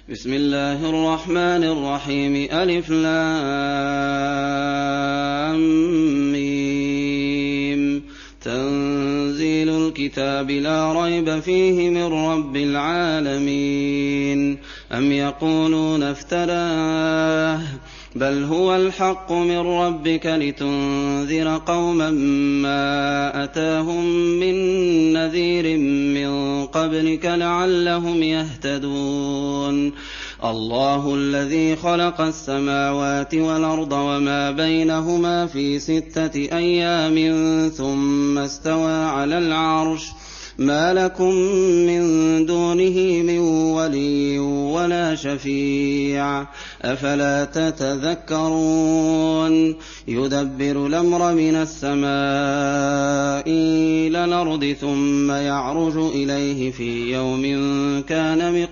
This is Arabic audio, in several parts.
بسم الله الرحمن الرحيم ألف لام ميم تنزيل الكتاب لا ريب فيه من رب العالمين أم يقولون افتراه بل هو الحق من ربك لتنذر قوما ما أتاهم من نذير من قبلك لعلهم يهتدون الله الذي خلق السماوات والأرض وما بينهما في 6 أيام ثم استوى على العرش ما لكم من دونه من ولي ولا شفيع أفلا تتذكرون يدبر الأمر من السماء إلى الأرض ثم يعرج إليه في يوم كان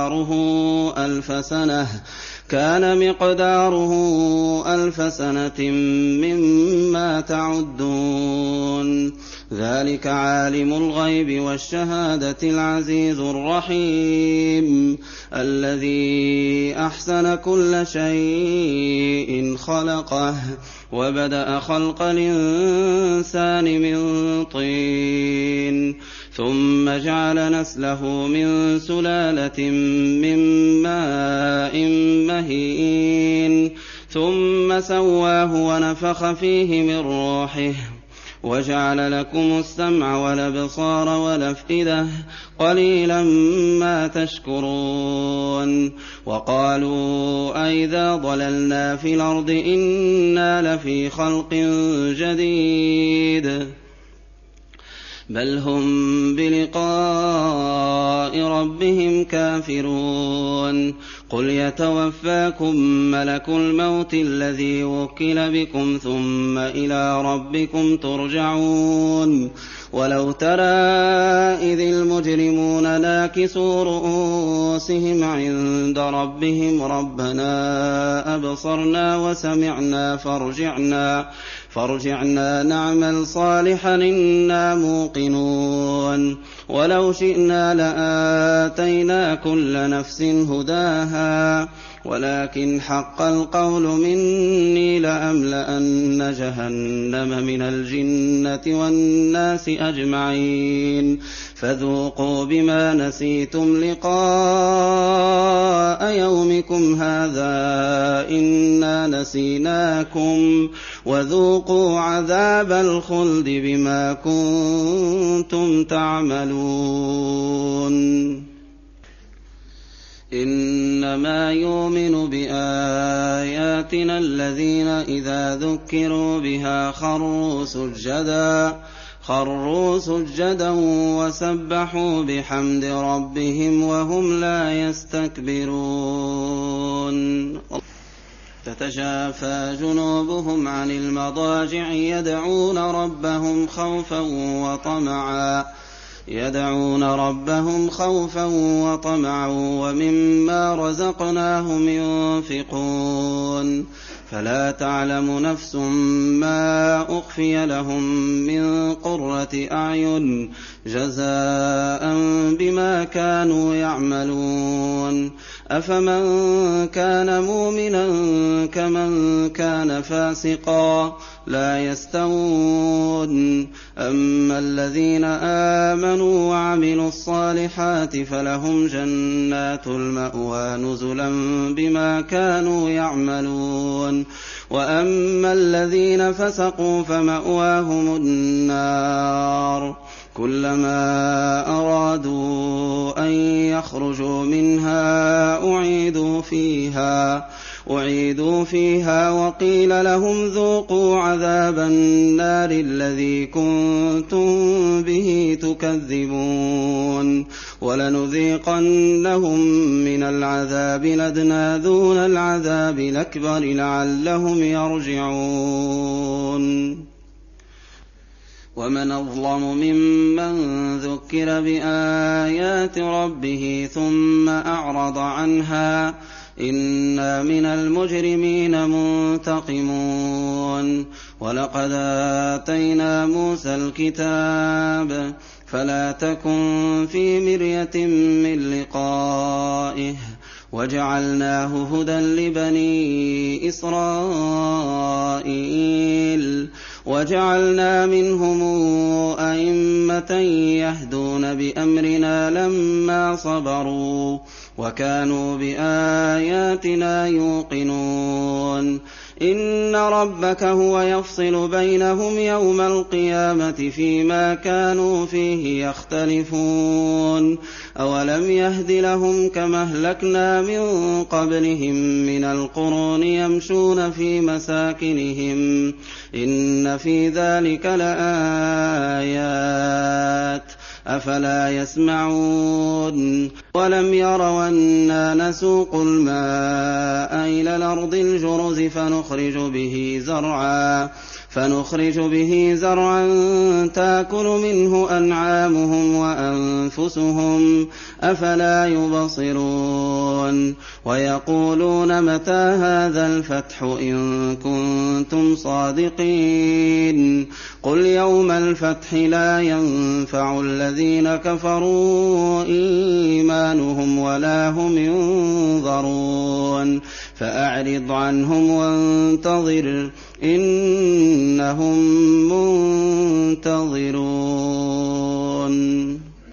مقداره ألف سنة مما تعدون ذلك عالم الغيب والشهادة العزيز الرحيم الذي أحسن كل شيء خلقه وبدأ خلق الإنسان من طين ثم جعل نسله من سلالة من ماء مهين ثم سواه ونفخ فيه من روحه وجعل لكم السمع والأبصار والأفئدة قليلا ما تشكرون وقالوا أئذا ضللنا في الأرض إنا لفي خلق جديد بل هم بلقاء ربهم كافرون قل يتوفاكم ملك الموت الذي وكل بكم ثم إلى ربكم ترجعون ولو ترى إذ المجرمون ناكسوا رؤوسهم عند ربهم ربنا أبصرنا وسمعنا فارجعنا نعمل صالحا إنا موقنون ولو شئنا لآتينا كل نفس هداها ولكن حق القول مني لأملأن جهنم من الجنة والناس أجمعين فذوقوا بما نسيتم لقاء يومكم هذا إنا نسيناكم وذوقوا عذاب الخلد بما كنتم تعملون إنما يؤمن بآياتنا الذين إذا ذكروا بها خروا سجدا وسبحوا بحمد ربهم وهم لا يستكبرون تتجافى جنوبهم عن المضاجع يدعون ربهم خوفا وطمعا ومما رزقناهم ينفقون فلا تعلم نفس ما أخفي لهم من قرة أعين جزاء بما كانوا يعملون أفمن كان مؤمنا كمن كان فاسقا لا يستوون أما الذين آمنوا وعملوا الصالحات فلهم جنات المأوى نزلا بما كانوا يعملون وأما الذين فسقوا فمأواهم النار كلما أرادوا أن يخرجوا منها أعيدوا فيها وقيل لهم ذوقوا عذاب النار الذي كنتم به تكذبون ولنذيقنهم من العذاب الأدنى دون العذاب الأكبر لعلهم يرجعون ومن أظلم ممن ذكر بآيات ربه ثم أعرض عنها إنا من المجرمين منتقمون ولقد آتينا موسى الكتاب فلا تكن في مرية من لقائه وَجَعَلْنَاهُ هُدًى لِّبَنِي إِسْرَائِيلَ وَجَعَلْنَا مِنْهُمْ أَئِمَّةً يَهْدُونَ بِأَمْرِنَا لَمَّا صَبَرُوا وَكَانُوا بِآيَاتِنَا يُوقِنُونَ إِنَّ رَبَّكَ هُوَ يَفْصِلُ بَيْنَهُمْ يَوْمَ الْقِيَامَةِ فِيمَا كَانُوا فِيهِ يَخْتَلِفُونَ أَوَلَمْ يَهْدِ لَهُمْ كَمَا أَهْلَكْنَا مِن قَبْلِهِم مِّنَ الْقُرُونِ يَمْشُونَ فِي مَسَاكِنِهِمْ ۚ إِنَّ فِي ذَٰلِكَ لَآيَاتٍ ۖ أَفَلَا يَسْمَعُونَ وَلَمْ يَرَوْا أَنَّا نَسُوقُ الْمَاءَ إِلَى الْأَرْضِ الْجُرُزِ فَنُخْرِجُ بِهِ زَرْعًا تَأْكُلُ مِنْهُ أَنْعَامُهُمْ وَأَنفُسُهُمْ ۖ أَفَلَا يُبْصِرُونَ وَيَقُولُونَ مَتَىٰ هَٰذَا الْفَتْحُ إِن كُنتُمْ صَادِقِينَ قُلْ يَوْمَ الْفَتْحِ لَا يَنفَعُ الَّذِينَ كَفَرُوا إِيمَانُهُمْ وَلَا هُمْ يُنظَرُونَ فَأَعْرِضْ عَنْهُمْ وَانتَظِرْ إِنَّهُم مُّنتَظِرُونَ